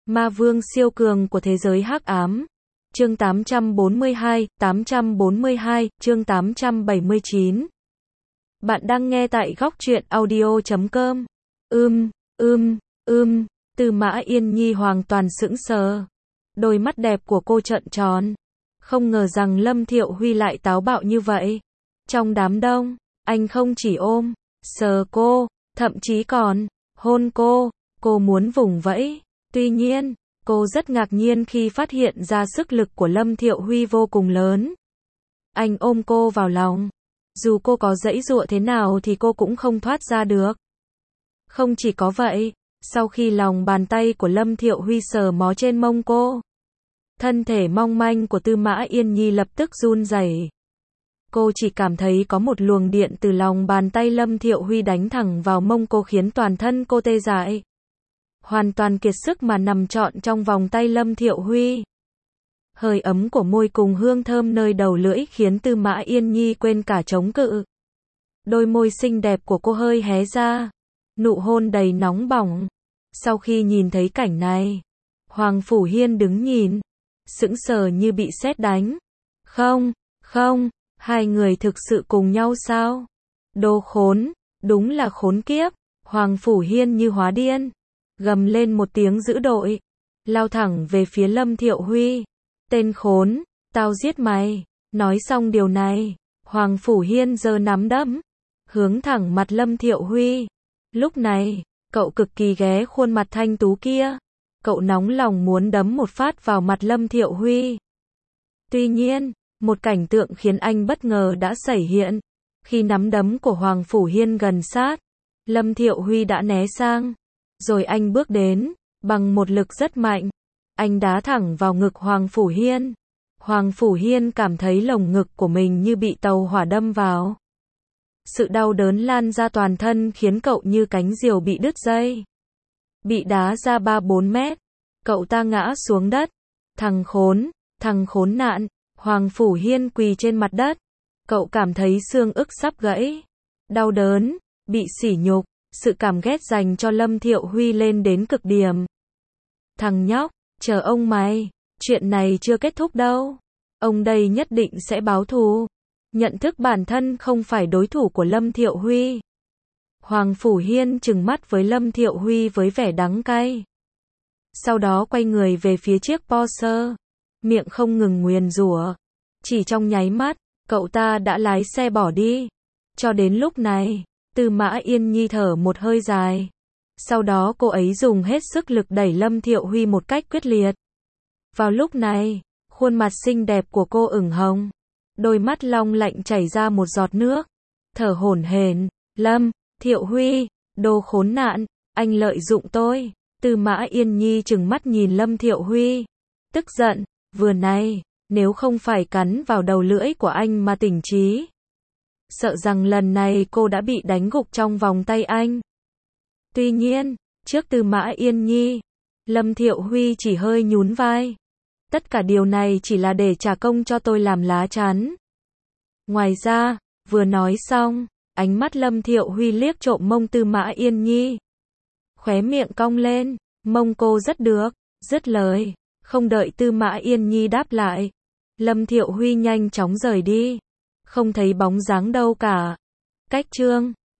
Ma vương siêu cường của thế giới hắc ám. Chương 842, chương 879. Bạn đang nghe tại góc truyện audio.com. Tư Mã Yên Nhi hoàn toàn sững sờ. Đôi mắt đẹp của cô trợn tròn. Không ngờ rằng Lâm Thiệu Huy lại táo bạo như vậy. Trong đám đông, anh không chỉ ôm, sờ cô, thậm chí còn hôn cô muốn vùng vẫy. Tuy nhiên, cô rất ngạc nhiên khi phát hiện ra sức lực của Lâm Thiệu Huy vô cùng lớn. Anh ôm cô vào lòng. Dù cô có giãy giụa thế nào thì cô cũng không thoát ra được. Không chỉ có vậy, sau khi lòng bàn tay của Lâm Thiệu Huy sờ mó trên mông cô, thân thể mong manh của Tư Mã Yên Nhi lập tức run rẩy. Cô chỉ cảm thấy có một luồng điện từ lòng bàn tay Lâm Thiệu Huy đánh thẳng vào mông cô khiến toàn thân cô tê dại. Hoàn toàn kiệt sức mà nằm trọn trong vòng tay Lâm Thiệu Huy. Hơi ấm của môi cùng hương thơm nơi đầu lưỡi khiến Tư Mã Yên Nhi quên cả chống cự. Đôi môi xinh đẹp của cô hơi hé ra. Nụ hôn đầy nóng bỏng. Sau khi nhìn thấy cảnh này, Hoàng Phủ Hiên đứng nhìn, sững sờ như bị sét đánh. Không, hai người thực sự cùng nhau sao? Đồ khốn, đúng là khốn kiếp. Hoàng Phủ Hiên như hóa điên, gầm lên một tiếng dữ dội, lao thẳng về phía Lâm Thiệu Huy. Tên khốn, tao giết mày. Nói xong điều này, Hoàng Phủ Hiên giơ nắm đấm, hướng thẳng mặt Lâm Thiệu Huy. Lúc này, cậu cực kỳ ghé khuôn mặt thanh tú kia. Cậu nóng lòng muốn đấm một phát vào mặt Lâm Thiệu Huy. Tuy nhiên, một cảnh tượng khiến anh bất ngờ đã xảy hiện. Khi nắm đấm của Hoàng Phủ Hiên gần sát, Lâm Thiệu Huy đã né sang. Rồi anh bước đến, bằng một lực rất mạnh. Anh đá thẳng vào ngực Hoàng Phủ Hiên. Hoàng Phủ Hiên cảm thấy lồng ngực của mình như bị tàu hỏa đâm vào. Sự đau đớn lan ra toàn thân khiến cậu như cánh diều bị đứt dây. Bị đá ra 3-4 mét. Cậu ta ngã xuống đất. Thằng khốn nạn. Hoàng Phủ Hiên quỳ trên mặt đất. Cậu cảm thấy xương ức sắp gãy. Đau đớn, bị sỉ nhục, sự cảm ghét dành cho Lâm Thiệu Huy lên đến cực điểm. Thằng nhóc, chờ ông mày, chuyện này chưa kết thúc đâu. Ông đây nhất định sẽ báo thù. Nhận thức bản thân không phải đối thủ của Lâm Thiệu Huy. Hoàng Phủ Hiên trừng mắt với Lâm Thiệu Huy với vẻ đắng cay. Sau đó quay người về phía chiếc Porsche, miệng không ngừng nguyền rủa. Chỉ trong nháy mắt, cậu ta đã lái xe bỏ đi. Cho đến lúc này, Tư Mã Yên Nhi thở một hơi dài. Sau đó cô ấy dùng hết sức lực đẩy Lâm Thiệu Huy một cách quyết liệt. Vào lúc này, khuôn mặt xinh đẹp của cô ửng hồng. Đôi mắt long lạnh chảy ra một giọt nước. Thở hổn hển, Lâm Thiệu Huy, đồ khốn nạn, anh lợi dụng tôi. Tư Mã Yên Nhi trừng mắt nhìn Lâm Thiệu Huy. Tức giận, vừa này, nếu không phải cắn vào đầu lưỡi của anh mà tỉnh trí, sợ rằng lần này cô đã bị đánh gục trong vòng tay anh. Tuy nhiên, trước Tư Mã Yên Nhi, Lâm Thiệu Huy chỉ hơi nhún vai. Tất cả điều này chỉ là để trả công cho tôi làm lá chắn. Ngoài ra, vừa nói xong, ánh mắt Lâm Thiệu Huy liếc trộm mông Tư Mã Yên Nhi. Khóe miệng cong lên, mông cô rất được, dứt lời, không đợi Tư Mã Yên Nhi đáp lại. Lâm Thiệu Huy nhanh chóng rời đi. Không thấy bóng dáng đâu cả. Cách chương